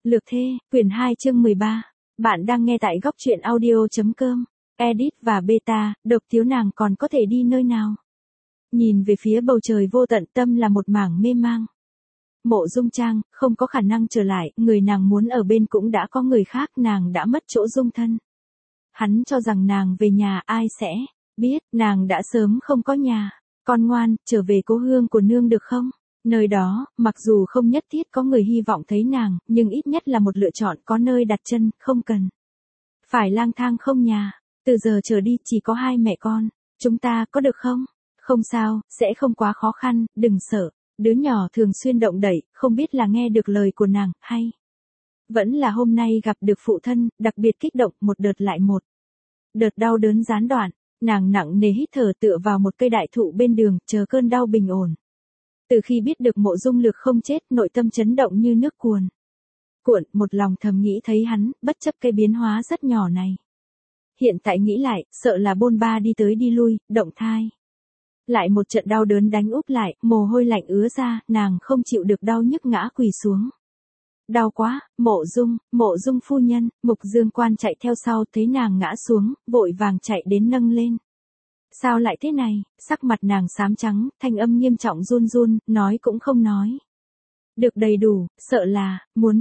Lược thê, quyển 2 chương 13. Bạn đang nghe tại góc truyện audio.com. Edit và beta, độc thiếu nàng còn có thể đi nơi nào? Nhìn về phía bầu trời vô tận, tâm là một mảng mê mang. Mộ Dung Trang, không có khả năng trở lại, người nàng muốn ở bên cũng đã có người khác, nàng đã mất chỗ dung thân. Hắn cho rằng nàng về nhà ai sẽ biết, nàng đã sớm không có nhà. Con ngoan, trở về cố hương của nương được không? Nơi đó, mặc dù không nhất thiết có người hy vọng thấy nàng, nhưng ít nhất là một lựa chọn, có nơi đặt chân, không cần phải lang thang không nhà. Từ giờ trở đi chỉ có hai mẹ con, chúng ta có được không? Không sao, sẽ không quá khó khăn, đừng sợ. Đứa nhỏ thường xuyên động đậy, không biết là nghe được lời của nàng, hay vẫn là hôm nay gặp được phụ thân, đặc biệt kích động, một đợt lại một đợt đau đớn gián đoạn. Nàng nặng nề hít thở tựa vào một cây đại thụ bên đường, chờ cơn đau bình ổn. Từ khi biết được Mộ Dung Lược không chết, nội tâm chấn động như nước cuồn cuộn, một lòng thầm nghĩ thấy hắn, bất chấp cái biến hóa rất nhỏ này. Hiện tại nghĩ lại, sợ là bôn ba đi tới đi lui, động thai. Lại một trận đau đớn đánh úp lại, mồ hôi lạnh ứa ra, nàng không chịu được đau nhức ngã quỳ xuống. Đau quá, Mộ Dung phu nhân. Mục Dương Quan chạy theo sau, thấy nàng ngã xuống, vội vàng chạy đến nâng lên. Sao lại thế này? Sắc mặt nàng xám trắng, thanh âm nghiêm trọng run run, nói cũng không nói được đầy đủ, sợ là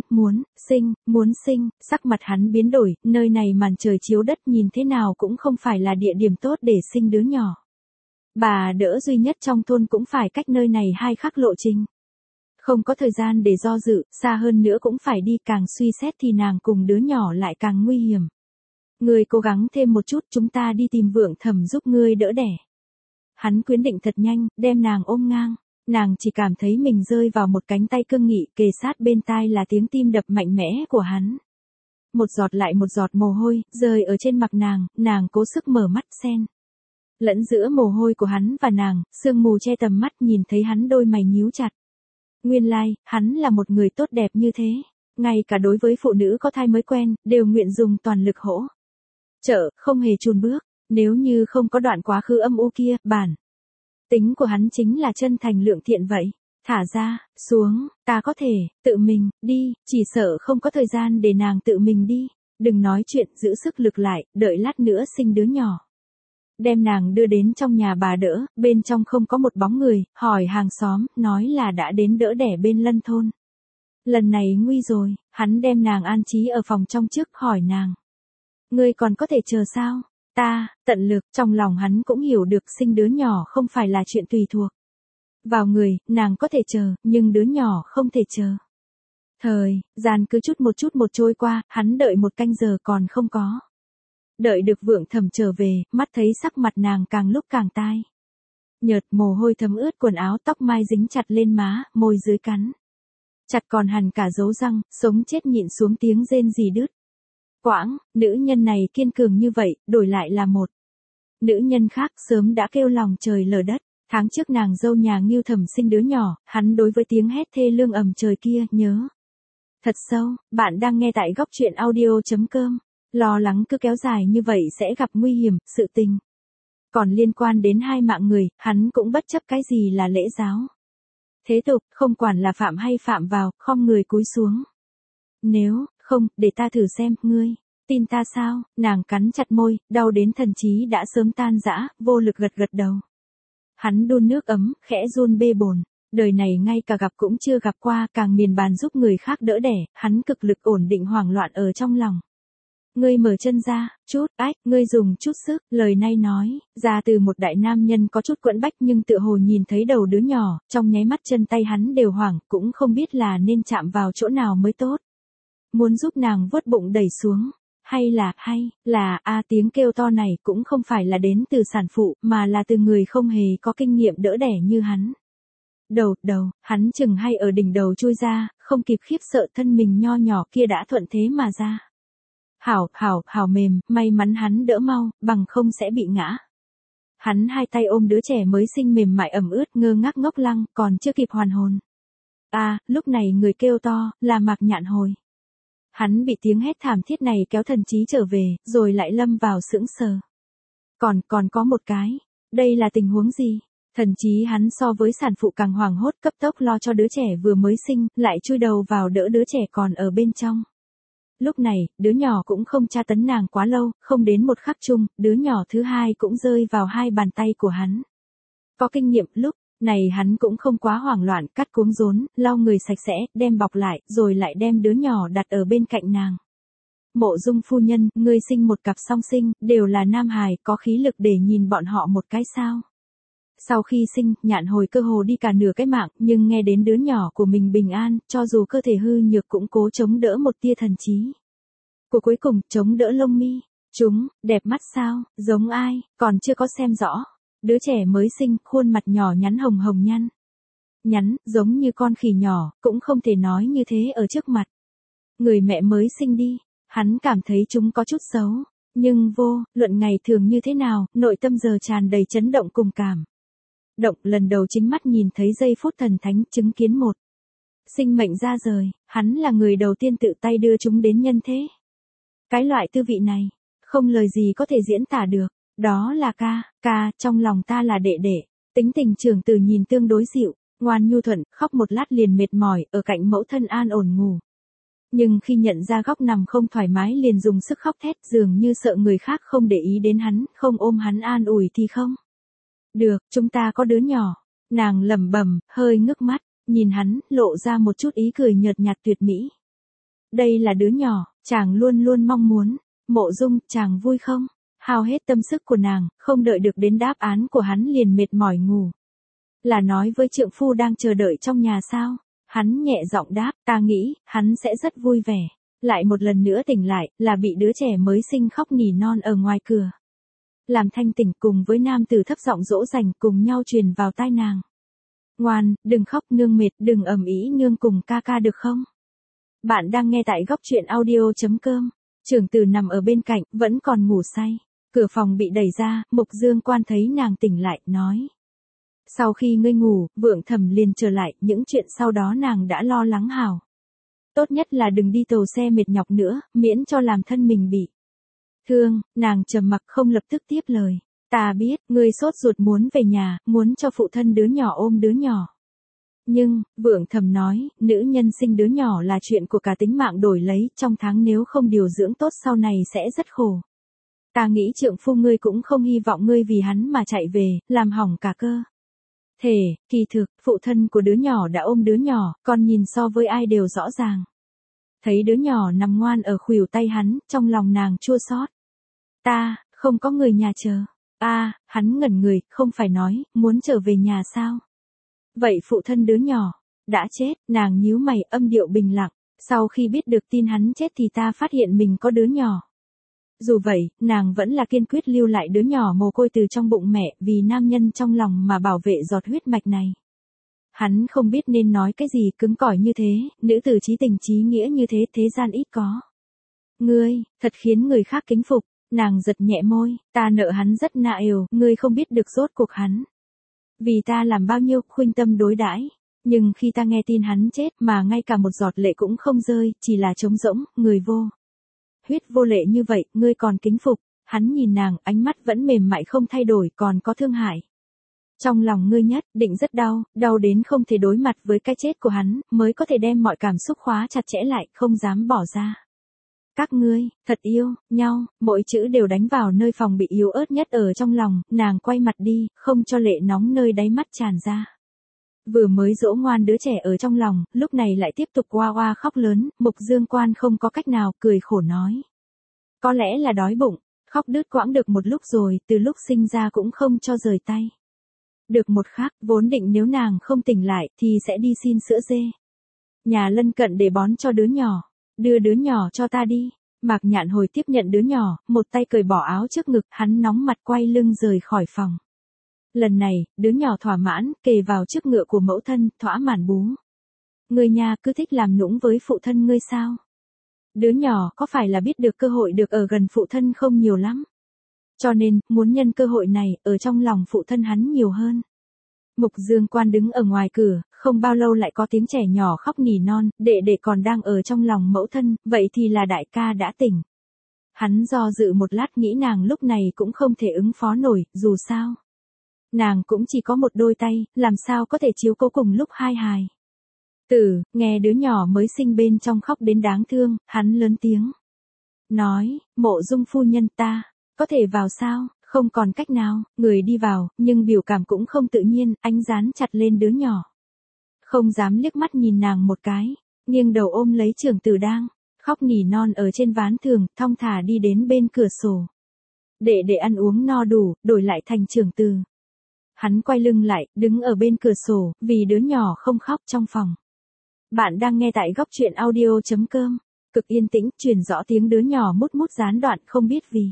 muốn sinh. Sắc mặt hắn biến đổi, nơi này màn trời chiếu đất, nhìn thế nào cũng không phải là địa điểm tốt để sinh đứa nhỏ. Bà đỡ duy nhất trong thôn cũng phải cách nơi này 2 khắc lộ trình. Không có thời gian để do dự, xa hơn nữa cũng phải đi, càng suy xét thì nàng cùng đứa nhỏ lại càng nguy hiểm. Ngươi cố gắng thêm một chút, chúng ta đi tìm Vượng Thẩm giúp ngươi đỡ đẻ. Hắn quyết định thật nhanh, đem nàng ôm ngang. Nàng chỉ cảm thấy mình rơi vào một cánh tay cương nghị, kề sát bên tai là tiếng tim đập mạnh mẽ của hắn. Một giọt lại một giọt mồ hôi, rơi ở trên mặt nàng cố sức mở mắt xen lẫn giữa mồ hôi của hắn và nàng, sương mù che tầm mắt, nhìn thấy hắn đôi mày nhíu chặt. Nguyên lai, hắn là một người tốt đẹp như thế. Ngay cả đối với phụ nữ có thai mới quen, đều nguyện dùng toàn lực hỗ trợ, không hề chùn bước. Nếu như không có đoạn quá khứ âm u kia, bản tính của hắn chính là chân thành lượng thiện vậy. Thả ra, xuống, ta có thể tự mình đi, chỉ sợ không có thời gian để nàng tự mình đi. Đừng nói chuyện, giữ sức lực lại, đợi lát nữa sinh đứa nhỏ. Đem nàng đưa đến trong nhà bà đỡ, bên trong không có một bóng người, hỏi hàng xóm, nói là đã đến đỡ đẻ bên Lân thôn. Lần này nguy rồi, hắn đem nàng an trí ở phòng trong trước, hỏi nàng. Ngươi còn có thể chờ sao? Ta, tận lực. Trong lòng hắn cũng hiểu được sinh đứa nhỏ không phải là chuyện tùy thuộc vào người, nàng có thể chờ, nhưng đứa nhỏ không thể chờ. Thời gian cứ chút một trôi qua, hắn đợi 1 canh giờ còn không có đợi được Vượng Thẩm trở về, mắt thấy sắc mặt nàng càng lúc càng tai nhợt, mồ hôi thấm ướt quần áo, tóc mai dính chặt lên má, môi dưới cắn chặt còn hằn cả dấu răng, sống chết nhịn xuống tiếng rên rỉ đứt quãng. Nữ nhân này kiên cường như vậy, đổi lại là một nữ nhân khác, sớm đã kêu lòng trời lở đất. Tháng trước nàng dâu nhà Ngưu Thẩm sinh đứa nhỏ, hắn đối với tiếng hét thê lương ầm trời kia nhớ thật sâu. Bạn đang nghe tại góc truyện audio.com. Lo lắng cứ kéo dài như vậy sẽ gặp nguy hiểm, sự tình còn liên quan đến 2 mạng người, hắn cũng bất chấp cái gì là lễ giáo thế tục, không quản là phạm hay phạm vào, khom người cúi xuống. Nếu không, để ta thử xem, ngươi tin ta sao? Nàng cắn chặt môi, đau đến thần trí đã sớm tan rã, vô lực gật gật đầu. Hắn đun nước ấm, khẽ run bê bồn. Đời này ngay cả gặp cũng chưa gặp qua, càng miền bàn giúp người khác đỡ đẻ, hắn cực lực ổn định hoảng loạn ở trong lòng. Ngươi mở chân ra, chút, ngươi dùng chút sức, lời này nói ra từ một đại nam nhân có chút quẫn bách, nhưng tựa hồ nhìn thấy đầu đứa nhỏ, trong nháy mắt chân tay hắn đều hoảng, cũng không biết là nên chạm vào chỗ nào mới tốt. Muốn giúp nàng vuốt bụng đẩy xuống, hay là tiếng kêu to này cũng không phải là đến từ sản phụ, mà là từ người không hề có kinh nghiệm đỡ đẻ như hắn. Đầu, hắn chừng hay ở đỉnh đầu chui ra, không kịp khiếp sợ, thân mình nho nhỏ kia đã thuận thế mà ra. Hảo mềm, may mắn hắn đỡ mau, bằng không sẽ bị ngã. Hắn 2 tay ôm đứa trẻ mới sinh mềm mại ẩm ướt, ngơ ngác ngốc lăng, còn chưa kịp hoàn hồn. Lúc này người kêu to, là Mạc Nhạn Hồi. Hắn bị tiếng hét thảm thiết này kéo thần trí trở về, rồi lại lâm vào sững sờ. Còn có một cái, đây là tình huống gì? Thần chí hắn so với sản phụ càng hoảng hốt, cấp tốc lo cho đứa trẻ vừa mới sinh, lại chui đầu vào đỡ đứa trẻ còn ở bên trong. Lúc này, đứa nhỏ cũng không tra tấn nàng quá lâu, không đến một khắc chung, đứa nhỏ thứ hai cũng rơi vào hai bàn tay của hắn. Có kinh nghiệm lúc này hắn cũng không quá hoảng loạn, cắt cuống rốn, lau người sạch sẽ, đem bọc lại, rồi lại đem đứa nhỏ đặt ở bên cạnh nàng. Mộ Dung phu nhân, ngươi sinh một cặp song sinh, đều là nam hài, có khí lực để nhìn bọn họ một cái sao? Sau khi sinh, Nhạn Hồi cơ hồ đi cả nửa cái mạng, nhưng nghe đến đứa nhỏ của mình bình an, cho dù cơ thể hư nhược cũng cố chống đỡ một tia thần trí. Của cuối cùng, chống đỡ lông mi. Chúng, đẹp mắt sao, giống ai, còn chưa có xem rõ. Đứa trẻ mới sinh, khuôn mặt nhỏ nhắn hồng hồng nhăn. Nhắn, giống như con khỉ nhỏ, cũng không thể nói như thế ở trước mặt. Người mẹ mới sinh đi, hắn cảm thấy chúng có chút xấu. Nhưng vô, luận ngày thường như thế nào, nội tâm giờ tràn đầy chấn động cùng cảm. Động lần đầu chính mắt nhìn thấy giây phút thần thánh chứng kiến một sinh mệnh ra rời, hắn là người đầu tiên tự tay đưa chúng đến nhân thế. Cái loại tư vị này, không lời gì có thể diễn tả được, đó là ca, trong lòng ta là đệ đệ, tính tình trưởng tử nhìn tương đối dịu, ngoan nhu thuận, khóc một lát liền mệt mỏi, ở cạnh mẫu thân an ổn ngủ. Nhưng khi nhận ra góc nằm không thoải mái liền dùng sức khóc thét, dường như sợ người khác không để ý đến hắn, không ôm hắn an ủi thì không. Được, chúng ta có đứa nhỏ. Nàng lẩm bẩm, hơi ngước mắt, nhìn hắn, lộ ra một chút ý cười nhợt nhạt tuyệt mỹ. Đây là đứa nhỏ, chàng luôn luôn mong muốn. Mộ Dung, chàng vui không? Hao hết tâm sức của nàng, không đợi được đến đáp án của hắn liền mệt mỏi ngủ. Là nói với trượng phu đang chờ đợi trong nhà sao? Hắn nhẹ giọng đáp, ta nghĩ, hắn sẽ rất vui vẻ. Lại một lần nữa tỉnh lại, là bị đứa trẻ mới sinh khóc nỉ non ở ngoài cửa. Làm thanh tỉnh cùng với nam tử thấp giọng dỗ dành cùng nhau truyền vào tai nàng. Ngoan, đừng khóc nương mệt, đừng ầm ĩ nương cùng ca được không? Bạn đang nghe tại góc truyện audio.com. Trưởng tử nằm ở bên cạnh, vẫn còn ngủ say. Cửa phòng bị đẩy ra, Mục Dương Quan thấy nàng tỉnh lại, nói. Sau khi ngươi ngủ, Vượng Thẩm liền trở lại, những chuyện sau đó nàng đã lo lắng hào. Tốt nhất là đừng đi tàu xe mệt nhọc nữa, miễn cho làm thân mình bị thương. Nàng trầm mặc không lập tức tiếp lời. Ta biết, ngươi sốt ruột muốn về nhà, muốn cho phụ thân đứa nhỏ ôm đứa nhỏ. Nhưng, Vượng Thẩm nói, nữ nhân sinh đứa nhỏ là chuyện của cả tính mạng đổi lấy, trong tháng nếu không điều dưỡng tốt sau này sẽ rất khổ. Ta nghĩ trượng phu ngươi cũng không hy vọng ngươi vì hắn mà chạy về, làm hỏng cả cơ thể. Kỳ thực, phụ thân của đứa nhỏ đã ôm đứa nhỏ, còn nhìn so với ai đều rõ ràng. Thấy đứa nhỏ nằm ngoan ở khuỷu tay hắn, trong lòng nàng chua xót. Ta, không có người nhà chờ. Hắn ngẩn người, không phải nói, muốn trở về nhà sao? Vậy phụ thân đứa nhỏ, đã chết, nàng nhíu mày, âm điệu bình lặng. Sau khi biết được tin hắn chết thì ta phát hiện mình có đứa nhỏ. Dù vậy, nàng vẫn là kiên quyết lưu lại đứa nhỏ mồ côi từ trong bụng mẹ, vì nam nhân trong lòng mà bảo vệ giọt huyết mạch này. Hắn không biết nên nói cái gì, cứng cỏi như thế, nữ tử chí tình chí nghĩa như thế, thế gian ít có. Ngươi, thật khiến người khác kính phục. Nàng giật nhẹ môi, ta nợ hắn rất nạ ều, ngươi không biết được rốt cuộc hắn. Vì ta làm bao nhiêu khuynh tâm đối đãi, nhưng khi ta nghe tin hắn chết mà ngay cả một giọt lệ cũng không rơi, chỉ là trống rỗng, người vô huyết vô lệ như vậy, ngươi còn kính phục. Hắn nhìn nàng, ánh mắt vẫn mềm mại không thay đổi, còn có thương hại. Trong lòng ngươi nhất định rất đau, đau đến không thể đối mặt với cái chết của hắn, mới có thể đem mọi cảm xúc khóa chặt chẽ lại, không dám bỏ ra. Các ngươi, thật yêu nhau, mỗi chữ đều đánh vào nơi phòng bị yếu ớt nhất ở trong lòng, nàng quay mặt đi, không cho lệ nóng nơi đáy mắt tràn ra. Vừa mới dỗ ngoan đứa trẻ ở trong lòng, lúc này lại tiếp tục oa oa khóc lớn, Mục Dương Quan không có cách nào, cười khổ nói. Có lẽ là đói bụng, khóc đứt quãng được một lúc rồi, từ lúc sinh ra cũng không cho rời tay. Được một khắc, vốn định nếu nàng không tỉnh lại, thì sẽ đi xin sữa dê. Nhà lân cận để bón cho đứa nhỏ. Đưa đứa nhỏ cho ta đi. Mạc Nhạn Hồi tiếp nhận đứa nhỏ, một tay cởi bỏ áo trước ngực, hắn nóng mặt quay lưng rời khỏi phòng. Lần này, đứa nhỏ thỏa mãn, kề vào trước ngựa của mẫu thân, thỏa mãn bú. Người nhà cứ thích làm nũng với phụ thân ngươi sao? Đứa nhỏ có phải là biết được cơ hội được ở gần phụ thân không nhiều lắm? Cho nên, muốn nhân cơ hội này, ở trong lòng phụ thân hắn nhiều hơn. Mục Dương Quan đứng ở ngoài cửa, không bao lâu lại có tiếng trẻ nhỏ khóc nỉ non, đệ đệ còn đang ở trong lòng mẫu thân, vậy thì là đại ca đã tỉnh. Hắn do dự một lát nghĩ nàng lúc này cũng không thể ứng phó nổi, dù sao. Nàng cũng chỉ có một đôi tay, làm sao có thể chiếu cố cùng lúc hai hài. Nghe đứa nhỏ mới sinh bên trong khóc đến đáng thương, hắn lớn tiếng. Nói, Mộ Dung phu nhân ta, có thể vào sao, không còn cách nào, người đi vào, nhưng biểu cảm cũng không tự nhiên, ánh dán chặt lên đứa nhỏ. Không dám liếc mắt nhìn nàng một cái, nghiêng đầu ôm lấy Trưởng Tử đang khóc nỉ non ở trên ván tường, thong thả đi đến bên cửa sổ. Để ăn uống no đủ, đổi lại thành Trưởng Tử. Hắn quay lưng lại, đứng ở bên cửa sổ, vì đứa nhỏ không khóc trong phòng. Bạn đang nghe tại góc truyện audio.com. Cực yên tĩnh, truyền rõ tiếng đứa nhỏ mút mút gián đoạn không biết vì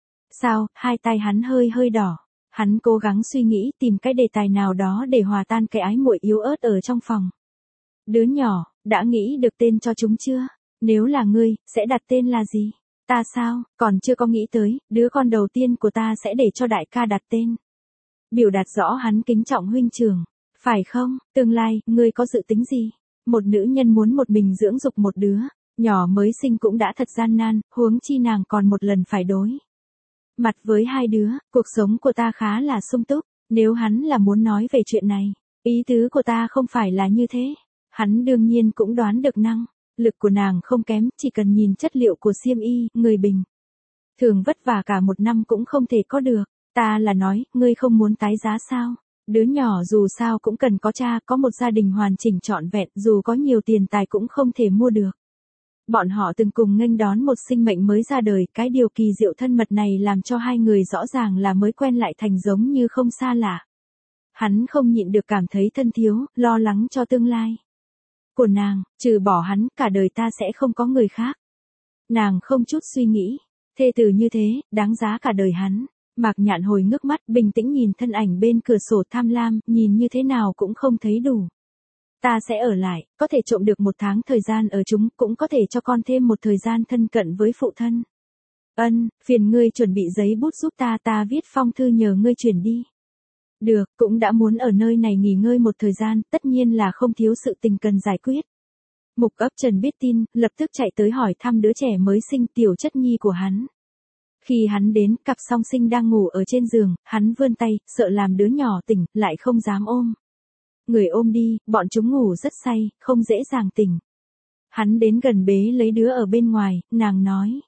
sao, hai tay hắn hơi đỏ. Hắn cố gắng suy nghĩ tìm cái đề tài nào đó để hòa tan cái ái muội yếu ớt ở trong phòng. Đứa nhỏ, đã nghĩ được tên cho chúng chưa? Nếu là ngươi, sẽ đặt tên là gì? Ta sao, còn chưa có nghĩ tới, đứa con đầu tiên của ta sẽ để cho đại ca đặt tên. Biểu đạt rõ hắn kính trọng huynh trưởng. Phải không, tương lai, ngươi có dự tính gì? Một nữ nhân muốn một mình dưỡng dục một đứa nhỏ mới sinh cũng đã thật gian nan, huống chi nàng còn một lần phải đối mặt với hai đứa, cuộc sống của ta khá là sung túc, nếu hắn là muốn nói về chuyện này, ý tứ của ta không phải là như thế. Hắn đương nhiên cũng đoán được năng lực của nàng không kém, chỉ cần nhìn chất liệu của xiêm y, người bình thường vất vả cả một năm cũng không thể có được. Ta là nói, ngươi không muốn tái giá sao? Đứa nhỏ dù sao cũng cần có cha, có một gia đình hoàn chỉnh trọn vẹn, dù có nhiều tiền tài cũng không thể mua được. Bọn họ từng cùng nghênh đón một sinh mệnh mới ra đời, cái điều kỳ diệu thân mật này làm cho hai người rõ ràng là mới quen lại thành giống như không xa lạ. Hắn không nhịn được cảm thấy thân thiếu, lo lắng cho tương lai của nàng, trừ bỏ hắn, cả đời ta sẽ không có người khác. Nàng không chút suy nghĩ, thê tử như thế, đáng giá cả đời hắn. Mạc Nhạn Hồi ngước mắt, bình tĩnh nhìn thân ảnh bên cửa sổ tham lam, nhìn như thế nào cũng không thấy đủ. Ta sẽ ở lại, có thể trộm được 1 tháng thời gian ở chúng, cũng có thể cho con thêm một thời gian thân cận với phụ thân. Phiền ngươi chuẩn bị giấy bút giúp ta viết phong thư nhờ ngươi chuyển đi. Được, cũng đã muốn ở nơi này nghỉ ngơi một thời gian, tất nhiên là không thiếu sự tình cần giải quyết. Mục Ấp Trần biết tin, lập tức chạy tới hỏi thăm đứa trẻ mới sinh tiểu chất nhi của hắn. Khi hắn đến, cặp song sinh đang ngủ ở trên giường, hắn vươn tay, sợ làm đứa nhỏ tỉnh, lại không dám ôm. Người ôm đi, bọn chúng ngủ rất say, không dễ dàng tỉnh. Hắn đến gần bế lấy đứa ở bên ngoài, nàng nói.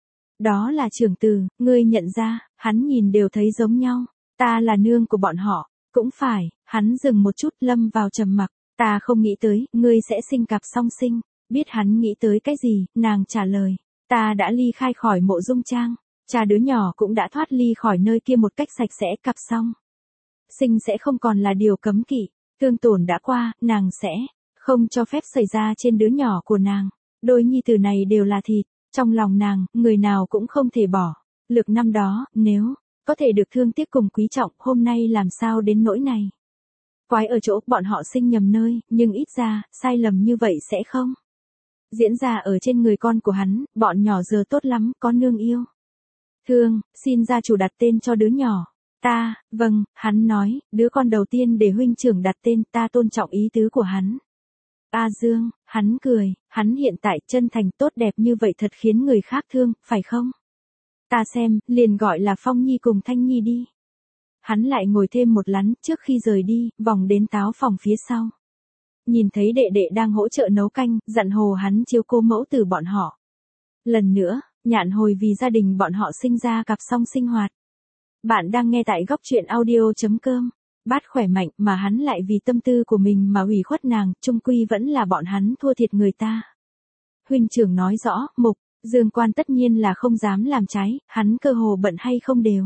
Đó là Trưởng Tử, ngươi nhận ra, hắn nhìn đều thấy giống nhau. Ta là nương của bọn họ, cũng phải, hắn dừng một chút lâm vào trầm mặc. Ta không nghĩ tới, ngươi sẽ sinh cặp song sinh. Biết hắn nghĩ tới cái gì, nàng trả lời. Ta đã ly khai khỏi Mộ Dung trang. Cha đứa nhỏ cũng đã thoát ly khỏi nơi kia một cách sạch sẽ, cặp song sinh sẽ không còn là điều cấm kỵ. Thương tổn đã qua, nàng sẽ không cho phép xảy ra trên đứa nhỏ của nàng. Đôi nhi tử này đều là thịt, trong lòng nàng, người nào cũng không thể bỏ. Lực năm đó, nếu có thể được thương tiếc cùng quý trọng, hôm nay làm sao đến nỗi này. Quái ở chỗ, bọn họ sinh nhầm nơi, nhưng ít ra, sai lầm như vậy sẽ không diễn ra ở trên người con của hắn. Bọn nhỏ giờ tốt lắm, có nương yêu thương, xin gia chủ đặt tên cho đứa nhỏ. Ta, vâng, hắn nói, đứa con đầu tiên để huynh trưởng đặt tên, ta tôn trọng ý tứ của hắn. A Dương, hắn cười, hắn hiện tại chân thành tốt đẹp như vậy thật khiến người khác thương, phải không? Ta xem, liền gọi là Phong Nhi cùng Thanh Nhi đi. Hắn lại ngồi thêm một lát trước khi rời đi, vòng đến táo phòng phía sau. Nhìn thấy đệ đệ đang hỗ trợ nấu canh, dặn Hồ hắn chiếu cố mẫu tử bọn họ. Lần nữa, Nhạn Hồi vì gia đình bọn họ sinh ra cặp song sinh hoạt. Bạn đang nghe tại góc truyện audio.com. Bát khỏe mạnh mà hắn lại vì tâm tư của mình mà hủy khuất nàng, chung quy vẫn là bọn hắn thua thiệt người ta. Huynh trưởng nói rõ, Mục Dương Quan tất nhiên là không dám làm trái, hắn cơ hồ bận hay không đều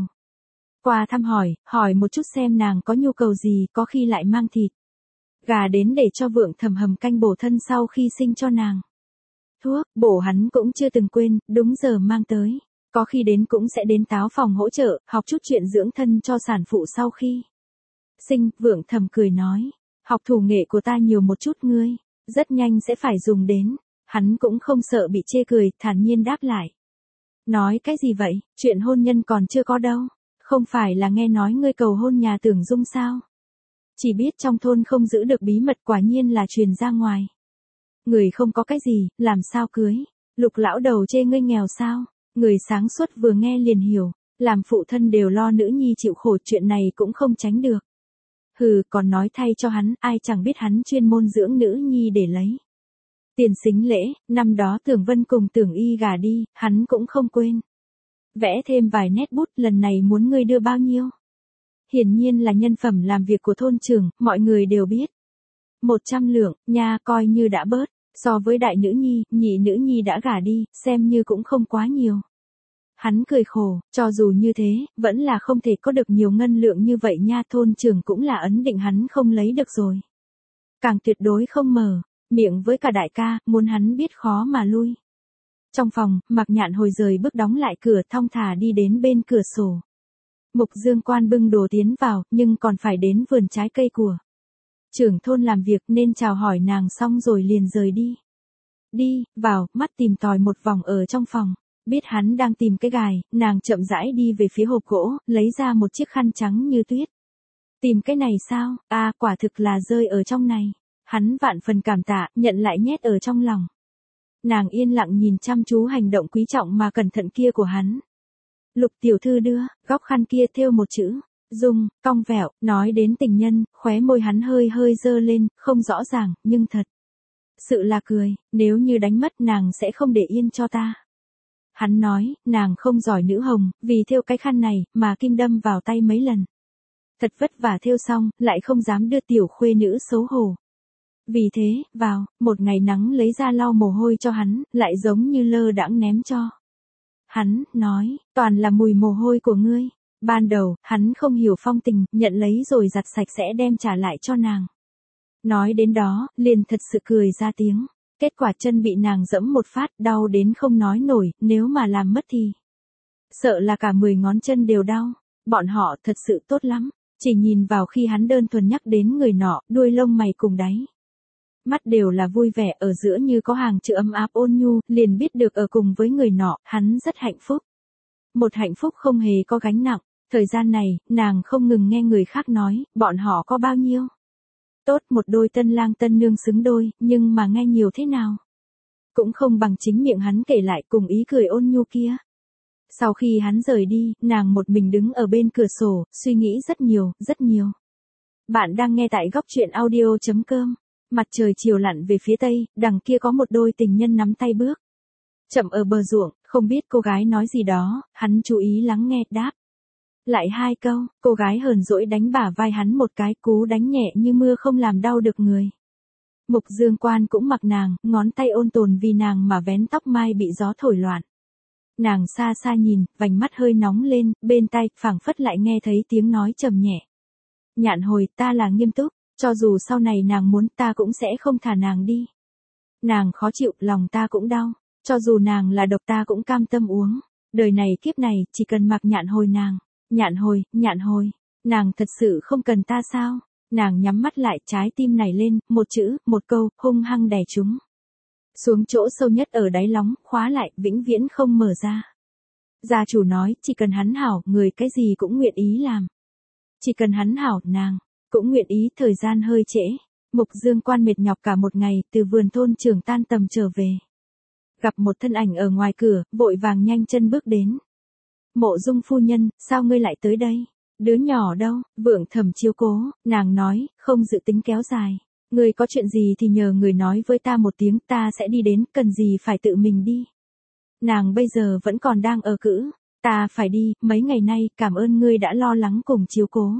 qua thăm hỏi một chút xem nàng có nhu cầu gì, có khi lại mang thịt gà đến để cho Vượng Thầm hầm canh bổ thân sau khi sinh cho nàng. Thuốc bổ hắn cũng chưa từng quên, đúng giờ mang tới. Có khi đến cũng sẽ đến táo phòng hỗ trợ, học chút chuyện dưỡng thân cho sản phụ sau khi sinh. Vượng Thầm cười nói, học thủ nghệ của ta nhiều một chút ngươi, rất nhanh sẽ phải dùng đến. Hắn cũng không sợ bị chê cười, thản nhiên đáp lại. Nói cái gì vậy, chuyện hôn nhân còn chưa có đâu. Không phải là nghe nói ngươi cầu hôn nhà Tưởng Dung sao? Chỉ biết trong thôn không giữ được bí mật, quả nhiên là truyền ra ngoài. Người không có cái gì, làm sao cưới? Lục lão đầu chê ngươi nghèo sao? Người sáng suốt vừa nghe liền hiểu, Làm phụ thân đều lo nữ nhi chịu khổ, chuyện này cũng không tránh được. Hừ, còn nói thay cho hắn, ai chẳng biết hắn chuyên môn dưỡng nữ nhi để lấy tiền sính lễ, năm đó Tưởng Vân cùng Tưởng Y gả đi, hắn cũng không quên. Vẽ thêm vài nét bút, lần này muốn ngươi đưa bao nhiêu? Hiển nhiên là nhân phẩm làm việc của thôn trưởng, mọi người đều biết. 100 lượng, nha, coi như đã bớt, so với đại nữ nhi, nhị nữ nhi đã gả đi, xem như cũng không quá nhiều. Hắn cười khổ, cho dù như thế, vẫn là không thể có được nhiều ngân lượng như vậy nha, thôn trưởng cũng là ấn định hắn không lấy được rồi. Càng tuyệt đối không mở miệng với cả đại ca, muốn hắn biết khó mà lui. Trong phòng, Mạc Nhạn Hồi rời bước đóng lại cửa, thong thả đi đến bên cửa sổ. Mục Dương Quan bưng đồ tiến vào, nhưng còn phải đến vườn trái cây của trưởng thôn làm việc, nên chào hỏi nàng xong rồi liền rời đi. Đi vào, mắt tìm tòi một vòng ở trong phòng. Biết hắn đang tìm cái gài, nàng chậm rãi đi về phía hộp gỗ, lấy ra một chiếc khăn trắng như tuyết. Tìm cái này sao? À, quả thực là rơi ở trong này. Hắn vạn phần cảm tạ, nhận lại nhét ở trong lòng. Nàng yên lặng nhìn chăm chú hành động quý trọng mà cẩn thận kia của hắn. Lục tiểu thư đưa, góc khăn kia thêu một chữ Dung, cong vẹo, nói đến tình nhân, khóe môi hắn hơi hơi dơ lên, không rõ ràng, nhưng thật sự là cười, nếu như đánh mất nàng sẽ không để yên cho ta. Hắn nói, nàng không giỏi nữ hồng, vì thêu cái khăn này, mà kim đâm vào tay mấy lần. Thật vất vả thêu xong, lại không dám đưa tiểu khuê nữ xấu hổ. Vì thế, vào, một ngày nắng lấy ra lau mồ hôi cho hắn, lại giống như lơ đãng ném cho. Hắn, nói, toàn là mùi mồ hôi của ngươi. Ban đầu, hắn không hiểu phong tình, nhận lấy rồi giặt sạch sẽ đem trả lại cho nàng. Nói đến đó, liền thật sự cười ra tiếng. Kết quả chân bị nàng dẫm một phát, đau đến không nói nổi, nếu mà làm mất thì sợ là cả 10 ngón chân đều đau. Bọn họ thật sự tốt lắm, chỉ nhìn vào khi hắn đơn thuần nhắc đến người nọ, đuôi lông mày cùng đáy mắt đều là vui vẻ, ở giữa như có hàng chữ ấm áp ôn nhu, liền biết được ở cùng với người nọ, hắn rất hạnh phúc. Một hạnh phúc không hề có gánh nặng. Thời gian này, nàng không ngừng nghe người khác nói, bọn họ có bao nhiêu tốt, một đôi tân lang tân nương xứng đôi, nhưng mà nghe nhiều thế nào cũng không bằng chính miệng hắn kể lại cùng ý cười ôn nhu kia. Sau khi hắn rời đi, nàng một mình đứng ở bên cửa sổ, suy nghĩ rất nhiều, rất nhiều. Bạn đang nghe tại góc truyện audio.com. Mặt trời chiều lặn về phía tây, đằng kia có một đôi tình nhân nắm tay bước chậm ở bờ ruộng, không biết cô gái nói gì đó, hắn chú ý lắng nghe, đáp lại 2 câu, cô gái hờn dỗi đánh bả vai hắn một cái, cú đánh nhẹ như mưa không làm đau được người. Mục Dương Quan cũng mặc nàng, ngón tay ôn tồn vì nàng mà vén tóc mai bị gió thổi loạn. Nàng xa xa nhìn, vành mắt hơi nóng lên, bên tai phảng phất lại nghe thấy tiếng nói trầm nhẹ. Nhạn Hồi, ta là nghiêm túc, cho dù sau này nàng muốn, ta cũng sẽ không thả nàng đi. Nàng khó chịu, lòng ta cũng đau, cho dù nàng là độc ta cũng cam tâm uống. Đời này kiếp này, chỉ cần mặc Nhạn Hồi nàng. Nhạn Hồi, nàng thật sự không cần ta sao? Nàng nhắm mắt lại, trái tim này lên, một chữ, một câu, hung hăng đè chúng xuống chỗ sâu nhất ở đáy lòng, khóa lại, vĩnh viễn không mở ra. Gia chủ nói, chỉ cần hắn hảo, người cái gì cũng nguyện ý làm. Chỉ cần hắn hảo, nàng cũng nguyện ý. Thời gian hơi trễ, Mục Dương Quan mệt nhọc cả một ngày, từ vườn thôn trưởng tan tầm trở về. Gặp một thân ảnh ở ngoài cửa, vội vàng nhanh chân bước đến. Mộ Dung phu nhân, sao ngươi lại tới đây? Đứa nhỏ đâu? Vượng Thẩm chiếu cố, nàng nói, không dự tính kéo dài. Ngươi có chuyện gì thì nhờ người nói với ta một tiếng, ta sẽ đi đến, cần gì phải tự mình đi. Nàng bây giờ vẫn còn đang ở cữ, ta phải đi, mấy ngày nay, cảm ơn ngươi đã lo lắng cùng chiếu cố.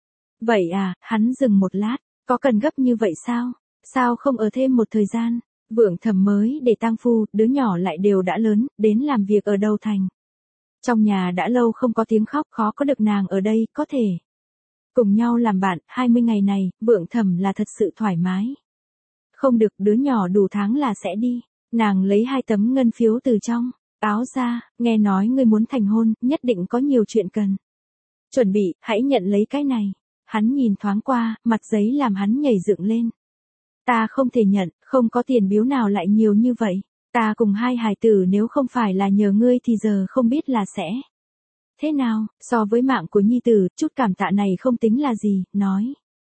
Vậy à, hắn dừng một lát, có cần gấp như vậy sao? Sao không ở thêm một thời gian? Vượng Thẩm mới để tang phu, đứa nhỏ lại đều đã lớn, đến làm việc ở đầu thành. Trong nhà đã lâu không có tiếng khóc, khó có được nàng ở đây, có thể cùng nhau làm bạn. 20 ngày này, Vượng Thẩm là thật sự thoải mái. Không được, đứa nhỏ đủ tháng là sẽ đi. Nàng lấy 2 tấm ngân phiếu từ trong áo ra, nghe nói ngươi muốn thành hôn, nhất định có nhiều chuyện cần chuẩn bị, hãy nhận lấy cái này. Hắn nhìn thoáng qua, mặt giấy làm hắn nhảy dựng lên. Ta không thể nhận, không có tiền biếu nào lại nhiều như vậy. Ta cùng 2 hài tử nếu không phải là nhờ ngươi thì giờ không biết là sẽ thế nào, so với mạng của nhi tử, chút cảm tạ này không tính là gì, nói.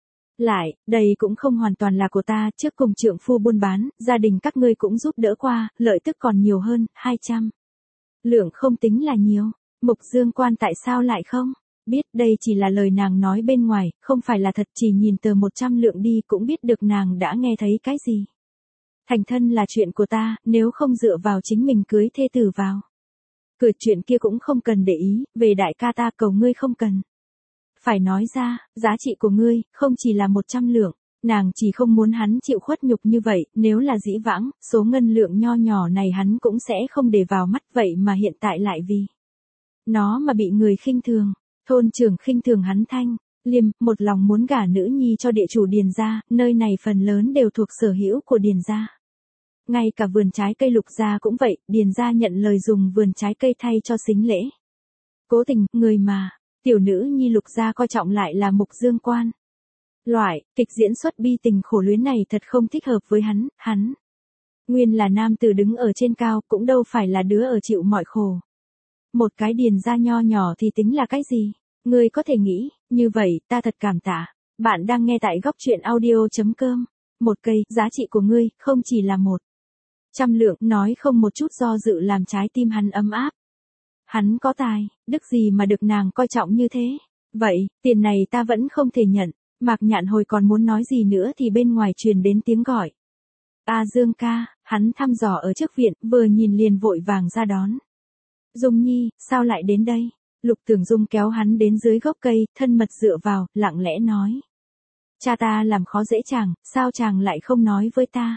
Lại, đây cũng không hoàn toàn là của ta, trước cùng trượng phu buôn bán, gia đình các ngươi cũng giúp đỡ qua, lợi tức còn nhiều hơn, 200 lượng không tính là nhiều. Mục Dương Quan tại sao lại không? Biết đây chỉ là lời nàng nói bên ngoài, không phải là thật, chỉ nhìn tờ 100 lượng đi cũng biết được nàng đã nghe thấy cái gì. Thành thân là chuyện của ta, nếu không dựa vào chính mình cưới thê tử vào. Cười chuyện kia cũng không cần để ý, về đại ca ta cầu ngươi không cần. Phải nói ra, giá trị của ngươi, không chỉ là 100 lượng. Nàng chỉ không muốn hắn chịu khuất nhục như vậy, nếu là dĩ vãng, số ngân lượng nho nhỏ này hắn cũng sẽ không để vào mắt, vậy mà hiện tại lại vì nó mà bị người khinh thường. Thôn trưởng khinh thường hắn Thanh Liêm, một lòng muốn gả nữ nhi cho địa chủ Điền gia, nơi này phần lớn đều thuộc sở hữu của Điền gia. Ngay cả vườn trái cây Lục gia cũng vậy, Điền gia nhận lời dùng vườn trái cây thay cho sính lễ. Cố tình, người mà tiểu nữ nhi Lục gia coi trọng lại là Mục Dương Quan. Loại kịch diễn xuất bi tình khổ luyến này thật không thích hợp với hắn. Nguyên là nam tử đứng ở trên cao, cũng đâu phải là đứa ở chịu mọi khổ. Một cái Điền gia nho nhỏ thì tính là cái gì? Ngươi có thể nghĩ, như vậy, ta thật cảm tạ. Bạn đang nghe tại góc truyện audio.com. Một cây, giá trị của ngươi, không chỉ là 100 lượng, nói không một chút do dự làm trái tim hắn ấm áp. Hắn có tài, đức gì mà được nàng coi trọng như thế? Vậy, tiền này ta vẫn không thể nhận. Mạc Nhạn Hồi còn muốn nói gì nữa thì bên ngoài truyền đến tiếng gọi. A Dương ca, hắn thăm dò ở trước viện, vừa nhìn liền vội vàng ra đón. Dung Nhi, sao lại đến đây? Lục Tưởng Dung kéo hắn đến dưới gốc cây, thân mật dựa vào, lặng lẽ nói. Cha ta làm khó dễ chàng, sao chàng lại không nói với ta?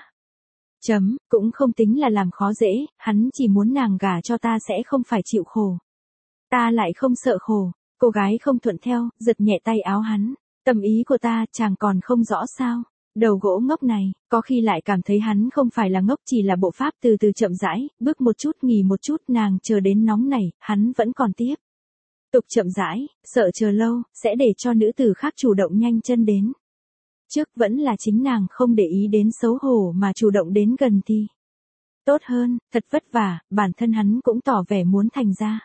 Cũng không tính là làm khó dễ, hắn chỉ muốn nàng gả cho ta sẽ không phải chịu khổ. Ta lại không sợ khổ, cô gái không thuận theo, giật nhẹ tay áo hắn. Tâm ý của ta, chàng còn không rõ sao? Đầu gỗ ngốc này, có khi lại cảm thấy hắn không phải là ngốc, chỉ là bộ pháp từ từ chậm rãi, bước một chút nghỉ một chút, nàng chờ đến nóng này, hắn vẫn còn tiếp tục chậm rãi, sợ chờ lâu, sẽ để cho nữ tử khác chủ động nhanh chân đến. Trước vẫn là chính nàng không để ý đến xấu hổ mà chủ động đến gần thì tốt hơn, thật vất vả, bản thân hắn cũng tỏ vẻ muốn thành ra.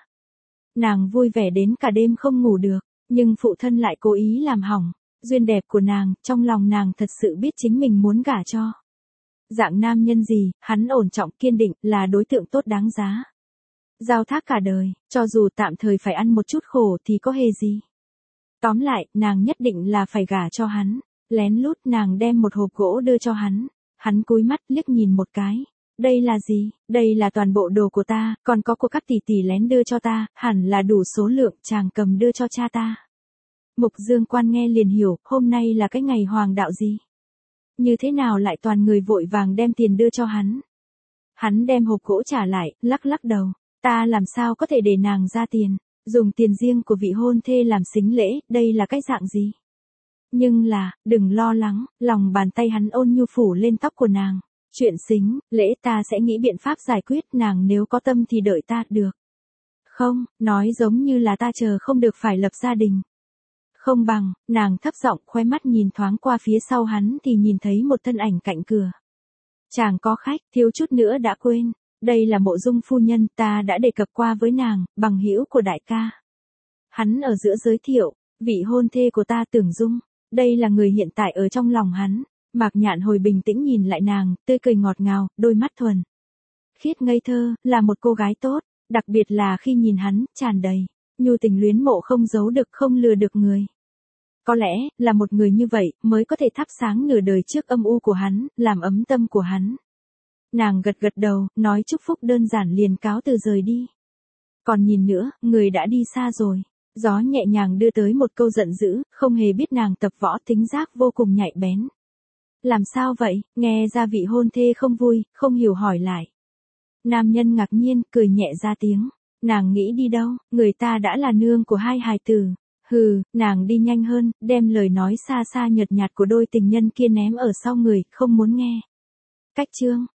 Nàng vui vẻ đến cả đêm không ngủ được, nhưng phụ thân lại cố ý làm hỏng duyên đẹp của nàng, trong lòng nàng thật sự biết chính mình muốn gả cho dạng nam nhân gì, hắn ổn trọng kiên định, là đối tượng tốt đáng giá. Giao thác cả đời, cho dù tạm thời phải ăn một chút khổ thì có hề gì. Tóm lại, nàng nhất định là phải gả cho hắn. Lén lút nàng đem một hộp gỗ đưa cho hắn. Hắn cúi mắt liếc nhìn một cái. Đây là gì? Đây là toàn bộ đồ của ta, còn có của các tỷ tỷ lén đưa cho ta, hẳn là đủ số lượng, chàng cầm đưa cho cha ta. Mục Dương Quan nghe liền hiểu, hôm nay là cái ngày hoàng đạo gì? Như thế nào lại toàn người vội vàng đem tiền đưa cho hắn? Hắn đem hộp gỗ trả lại, lắc lắc đầu. Ta làm sao có thể để nàng ra tiền, dùng tiền riêng của vị hôn thê làm sính lễ, đây là cái dạng gì? Nhưng là, đừng lo lắng, lòng bàn tay hắn ôn nhu phủ lên tóc của nàng. Chuyện sính, lễ ta sẽ nghĩ biện pháp giải quyết, nàng nếu có tâm thì đợi ta, được. Không, nói giống như là ta chờ không được phải lập gia đình. Không bằng, nàng thấp giọng khoe mắt nhìn thoáng qua phía sau hắn thì nhìn thấy một thân ảnh cạnh cửa. Chàng có khách, thiếu chút nữa đã quên. Đây là Mộ Dung phu nhân, ta đã đề cập qua với nàng, bằng hữu của đại ca. Hắn ở giữa giới thiệu, vị hôn thê của ta Tưởng Dung. Đây là người hiện tại ở trong lòng hắn. Mạc Nhạn Hồi bình tĩnh nhìn lại nàng, tươi cười ngọt ngào, đôi mắt thuần khiết ngây thơ, là một cô gái tốt, đặc biệt là khi nhìn hắn, tràn đầy nhu tình luyến mộ không giấu được, không lừa được người. Có lẽ, là một người như vậy, mới có thể thắp sáng nửa đời trước âm u của hắn, làm ấm tâm của hắn. Nàng gật gật đầu, nói chúc phúc đơn giản liền cáo từ rời đi. Còn nhìn nữa, người đã đi xa rồi. Gió nhẹ nhàng đưa tới một câu giận dữ, không hề biết nàng tập võ tính giác vô cùng nhạy bén. Làm sao vậy, nghe ra vị hôn thê không vui, không hiểu hỏi lại. Nam nhân ngạc nhiên, cười nhẹ ra tiếng. Nàng nghĩ đi đâu, người ta đã là nương của hai hài tử. Hừ, nàng đi nhanh hơn, đem lời nói xa xa nhợt nhạt của đôi tình nhân kia ném ở sau người, không muốn nghe. Cách chương.